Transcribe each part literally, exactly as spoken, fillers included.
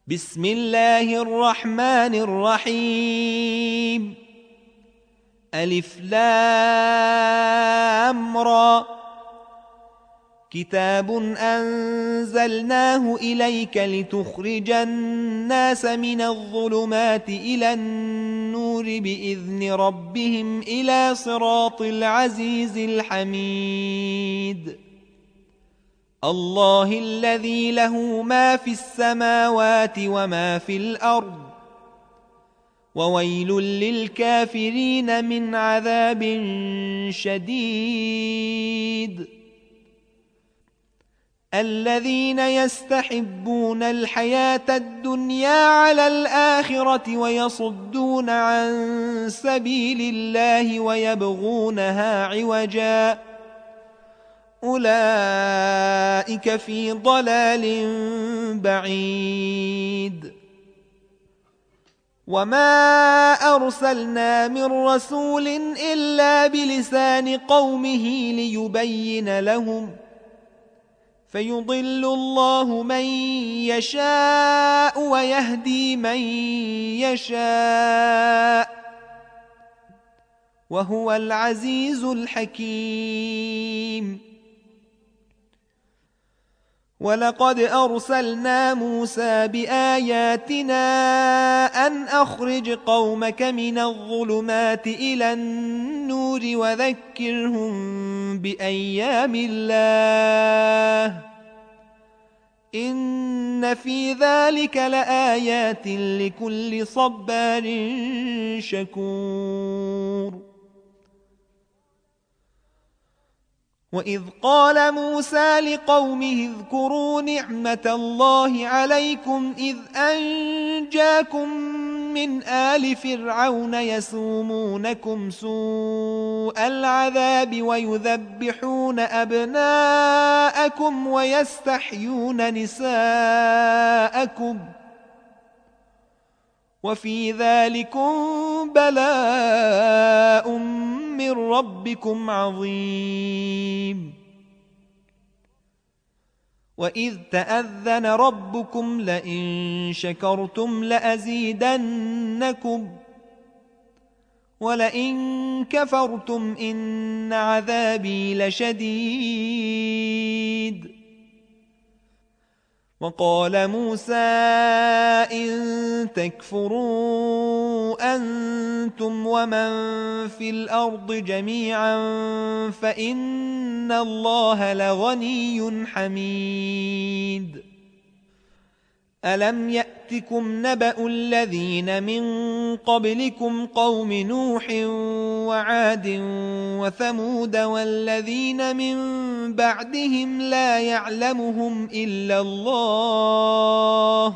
بسم الله الرحمن الرحيم. ألف لام را. كتاب أنزلناه إليك لتخرج الناس من الظلمات إلى النور بإذن ربهم إلى صراط العزيز الحميد. الله الذي له ما في السماوات وما في الأرض، وويل للكافرين من عذاب شديد. الذين يستحبون الحياة الدنيا على الآخرة ويصدون عن سبيل الله ويبغونها عوجا، أولئك في ضلال بعيد. وما أرسلنا من رسول إلا بلسان قومه ليبين لهم، فيضل الله من يشاء ويهدي من يشاء، وهو العزيز الحكيم. ولقد أرسلنا موسى بآياتنا أن أخرج قومك من الظلمات إلى النور وذكرهم بأيام الله، إن في ذلك لآيات لكل صبار شكور. وإذ قال موسى لقومه اذكروا نعمة الله عليكم إذ أنجاكم من آل فرعون يسومونكم سوء العذاب ويذبحون أبناءكم ويستحيون نساءكم، وفي ذلكم بلاء من ربكم عظيم. وإذ تأذن ربكم لئن شكرتم لأزيدنكم ولئن كفرتم إن عذابي لشديد. وقال موسى إن تكفروا أنتم ومن في الأرض جميعا فإن الله لغني حميد. ألم يأتكم نبأ الذين من قبلكم قوم نوح وعاد وثمود والذين من بعدهم لا يعلمهم إلا الله،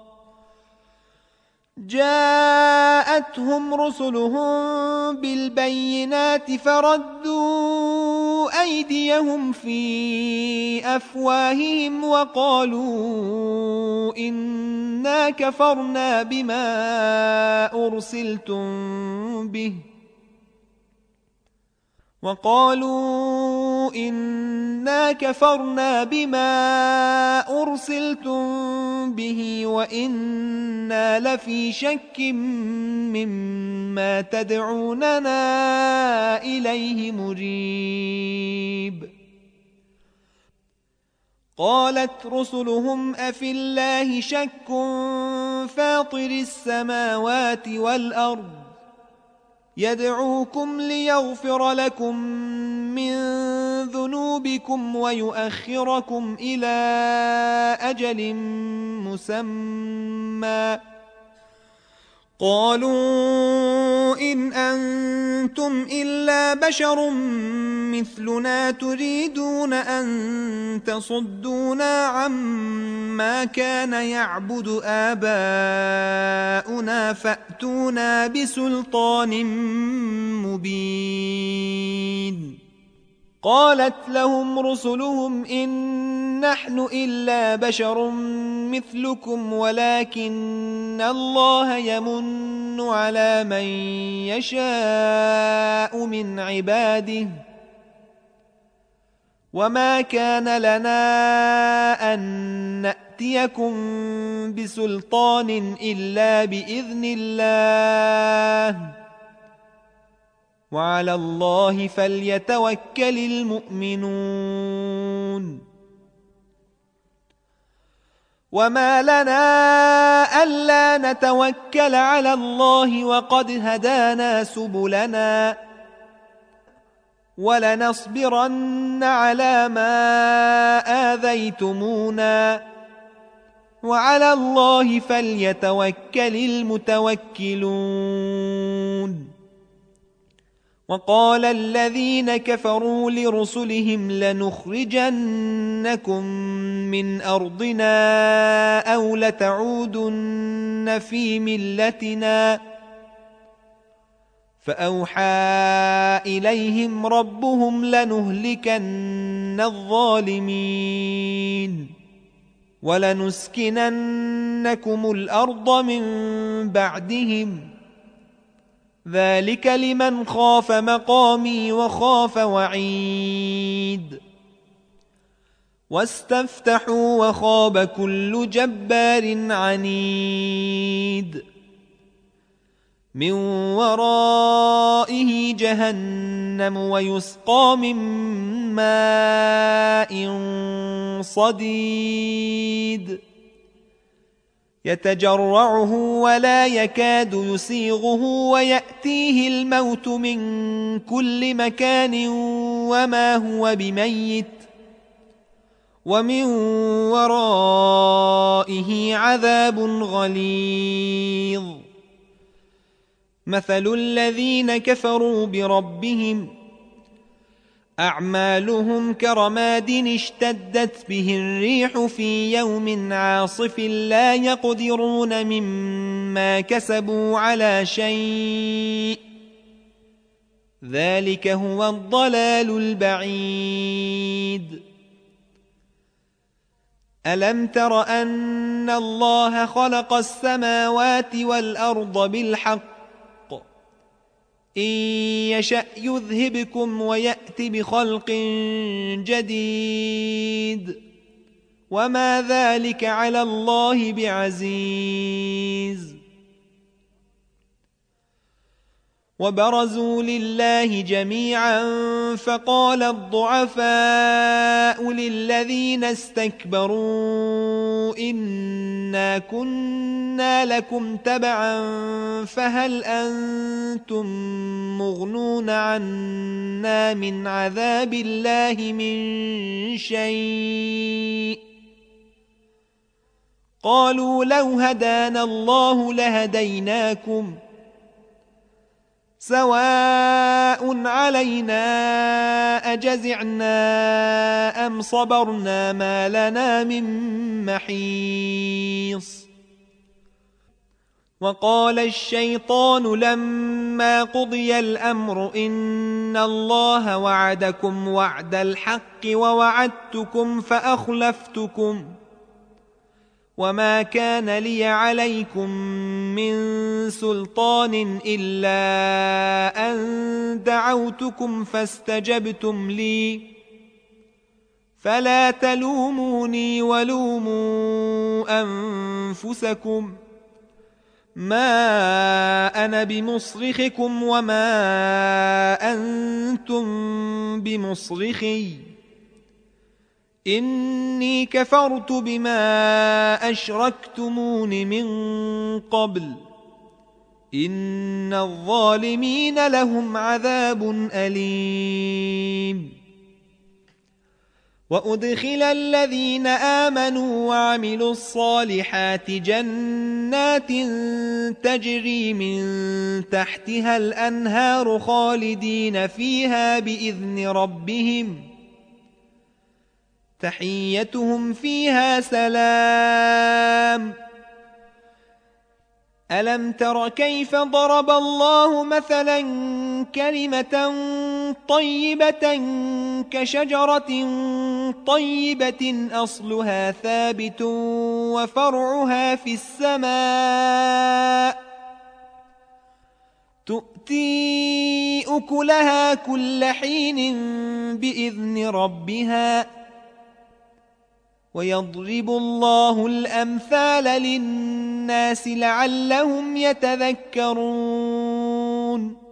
جاءتهم رسلهم بالبينات فردوا أيديهم في أفواههم وقالوا إنا كفرنا بما أرسلتم به وقالوا إنا كفرنا بما أرسلتم به وإنا لفي شك مما تدعوننا إليه مريب. قالت رسلهم أفي الله شك فاطر السماوات والأرض يدعوكم ليغفر لكم من ذنوبكم ويؤخركم إلى أجل مسمى، قالوا إن أنتم إلا بشر مثلنا تريدون أن تصدونا عما كان يعبد آباؤنا فأتونا بسلطان مبين. قالت لهم رسلهم إن نحن إلا بشر مثلكم ولكن الله يمن على من يشاء من عباده، وما كان لنا أن نأتي نأتيكم بسلطان إلا بإذن الله وعلى الله فليتوكل المؤمنون وما لنا ألا نتوكل على الله وقد هدانا سبلنا ولنصبرن على ما آذيتمونا وعلى الله فليتوكل المتوكلون وقال الذين كفروا لرسلهم لنخرجنكم من أرضنا أو لتعودن في ملتنا فأوحى إليهم ربهم لنهلكن الظالمين ولنسكننكم الأرض من بعدهم ذلك لمن خاف مقامي وخاف وعيد واستفتحوا وخاب كل جبار عنيد من ورائه جهنم ويسقى من ماء صديد يتجرعه ولا يكاد يسيغه ويأتيه الموت من كل مكان وما هو بميت ومن ورائه عذاب غليظ مثل الذين كفروا بربهم أعمالهم كرماد اشتدت به الريح في يوم عاصف لا يقدرون مما كسبوا على شيء ذلك هو الضلال البعيد ألم تر أن الله خلق السماوات والأرض بالحق إن يشأ يذهبكم ويأت بخلق جديد وما ذلك على الله بعزيز وبرزوا لله جميعا فقال الضعفاء للذين استكبروا إنا كنا لكم تبعا فهل أنتم مغنون عنا من عذاب الله من شيء قالوا لو هدانا الله لهديناكم سواء علينا أجزعنا أم صبرنا ما لنا من محيص وقال الشيطان لما قضي الأمر إن الله وعدكم وعد الحق ووعدتكم فأخلفتكم وما كان لي عليكم من سلطان إلا أن دعوتكم فاستجبتم لي فلا تلوموني ولوموا أنفسكم ما أنا بمصرخكم وما أنتم بمصرخي إني كفرت بما أشركتمون من قبل إن الظالمين لهم عذاب أليم وأدخل الذين آمنوا وعملوا الصالحات جنات تجري من تحتها الأنهار خالدين فيها بإذن ربهم تحيتهم فيها سلام ألم تر كيف ضرب الله مثلا كلمة طيبة كشجرة طيبة أصلها ثابت وفرعها في السماء تؤتي أكلها كل حين بإذن ربها ويضرب الله الأمثال للناس لعلهم يتذكرون.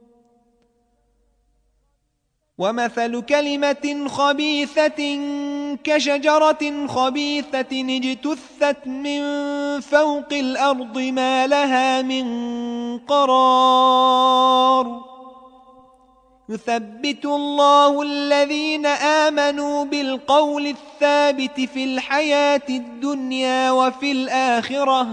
ومثل كلمة خبيثة كشجرة خبيثة اجتثت من فوق الأرض ما لها من قرار. يثبت الله الذين آمنوا بالقول الثابت في الحياة الدنيا وفي الآخرة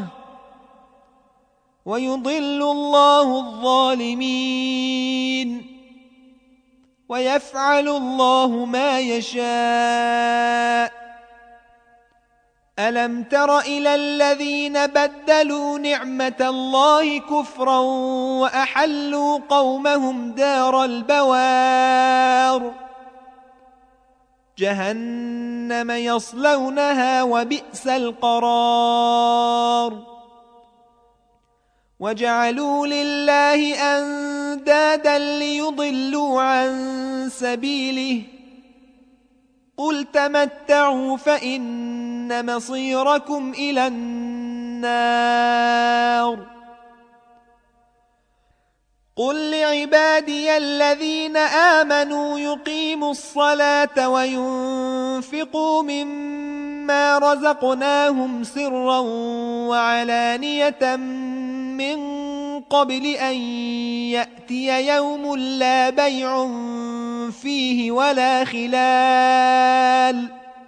ويضل الله الظالمين ويفعل الله ما يشاء. ألم تر إلى الذين بدلوا نعمة الله كفرا وأحلوا قومهم دار البوار جهنم يصلونها وبئس القرار. وجعلوا لله أندادا ليضلوا عن سبيله قل تمتعوا فإن مصيركم إلى النار. قل لعبادي الذين آمنوا يقيموا الصلاة وينفقوا مما رزقناهم سرا وعلانية من قبل أن يأتي يوم لا بيع فيه ولا خلال.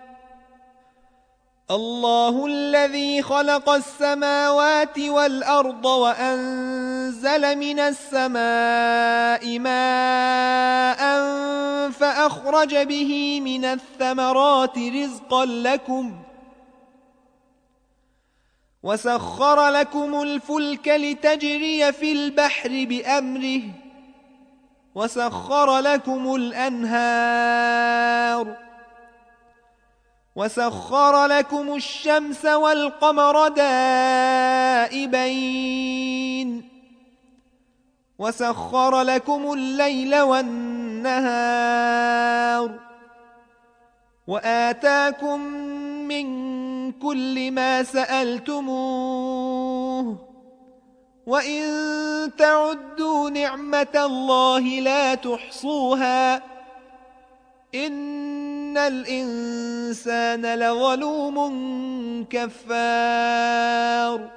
الله الذي خلق السماوات والأرض وأنزل من السماء ماء فأخرج به من الثمرات رزقا لكم وسخر لكم الفلك لتجري في البحر بأمره وسخر لكم الأنهار وسخر لكم الشمس والقمر دائبين وسخر لكم الليل والنهار وآتاكم من كل ما سألتموه وإن تعدوا نعمة الله لا تحصوها إن الإنسان لظلوم كفار.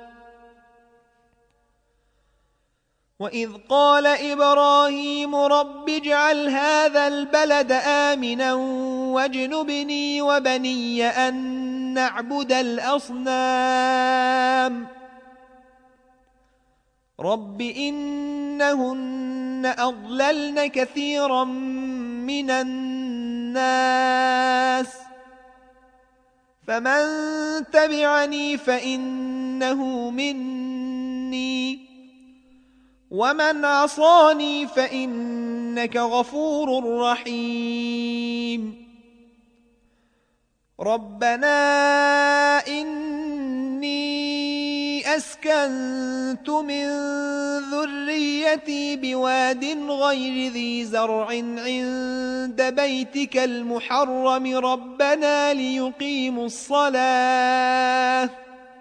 وإذ قال إبراهيم رب اجعل هذا البلد آمنا واجنبني وبني أن نعبد الأصنام رب إنهن أضللن كثيرا من الناس فمن تبعني فإنه مني ومن عصاني فإنك غفور رحيم. ربنا إني أسكنت من ذريتي بواد غير ذي زرع عند بيتك المحرم ربنا ليقيموا الصلاة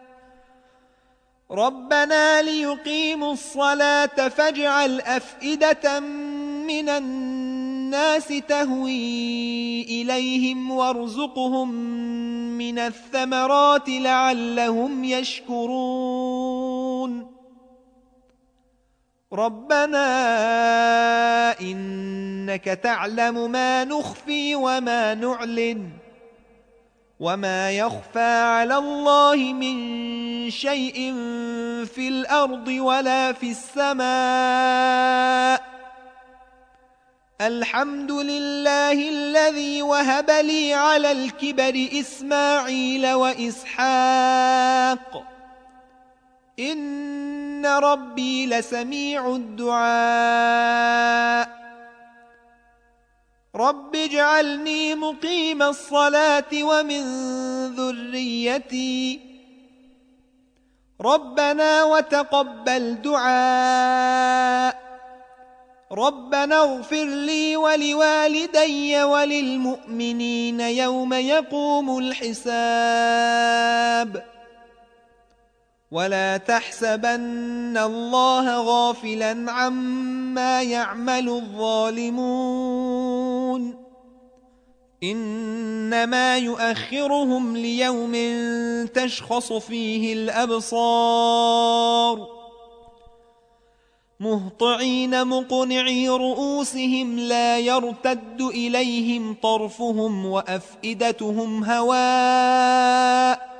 ربنا ليقيموا الصلاة فاجعل أفئدة من الناس تهوي إليهم وارزقهم من الثمرات لعلهم يشكرون. ربنا إنك تعلم ما نخفي وما نعلن وما يخفى على الله من شيء في الأرض ولا في السماء. الحمد لله الذي وهب لي على الكبر إسماعيل وإسحاق إن ربي لسميع الدعاء. رب اجعلني مقيم الصلاة ومن ذريتي ربنا وتقبل دعاء. ربنا اغفر لي ولوالدي وللمؤمنين يوم يقوم الحساب ولا تحسبن الله غافلا عما يعمل الظالمون إنما يؤخرهم ليوم تشخص فيه الأبصار مهطعين مقنعي رؤوسهم لا يرتد إليهم طرفهم وأفئدتهم هواء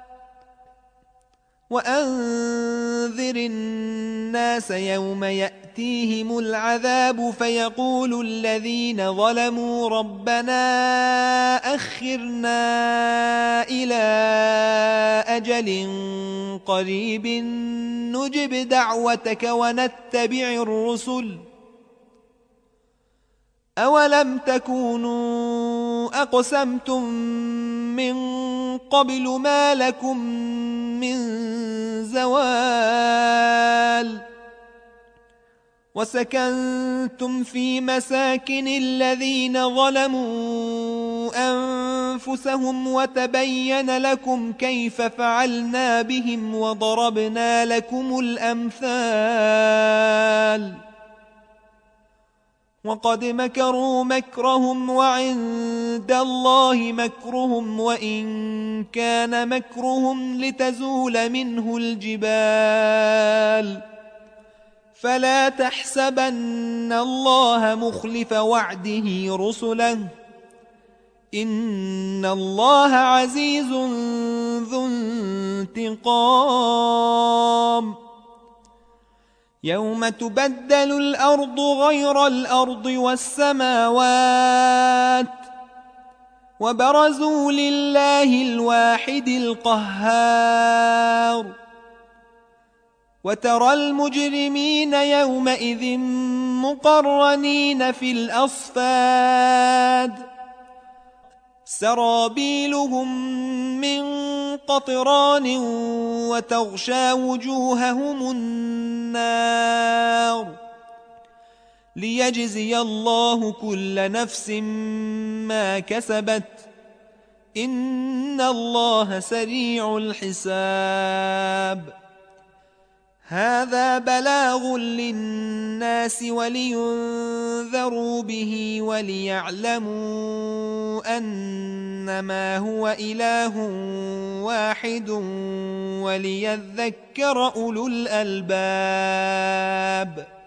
وأنذر الناس يوم يأتيهم العذاب فيقول الذين ظلموا ربنا أخرنا إلى أجل قريب نجب دعوتك ونتبع الرسل أولم تكونوا أقسمتم من قبل ما لكم من زوال وسكنتم في مساكن الذين ظلموا أنفسهم وتبين لكم كيف فعلنا بهم وضربنا لكم الأمثال وقد مكروا مكرهم وعند الله مكرهم وإن كان مكرهم لتزول منه الجبال فلا تحسبن الله مخلف وعده رسله إن الله عزيز ذو انتقام يوم تبدل الأرض غير الأرض والسماوات وبرزوا لله الواحد القهار وترى المجرمين يومئذ مقرنين في الأصفاد سرابيلهم من قطران وتغشى وجوههم النار ليجزي الله كل نفس ما كسبت إن الله سريع الحساب هذا بلاغ للناس ولينذروا به وليعلموا أنما هو إله واحد وليذكر أولو الألباب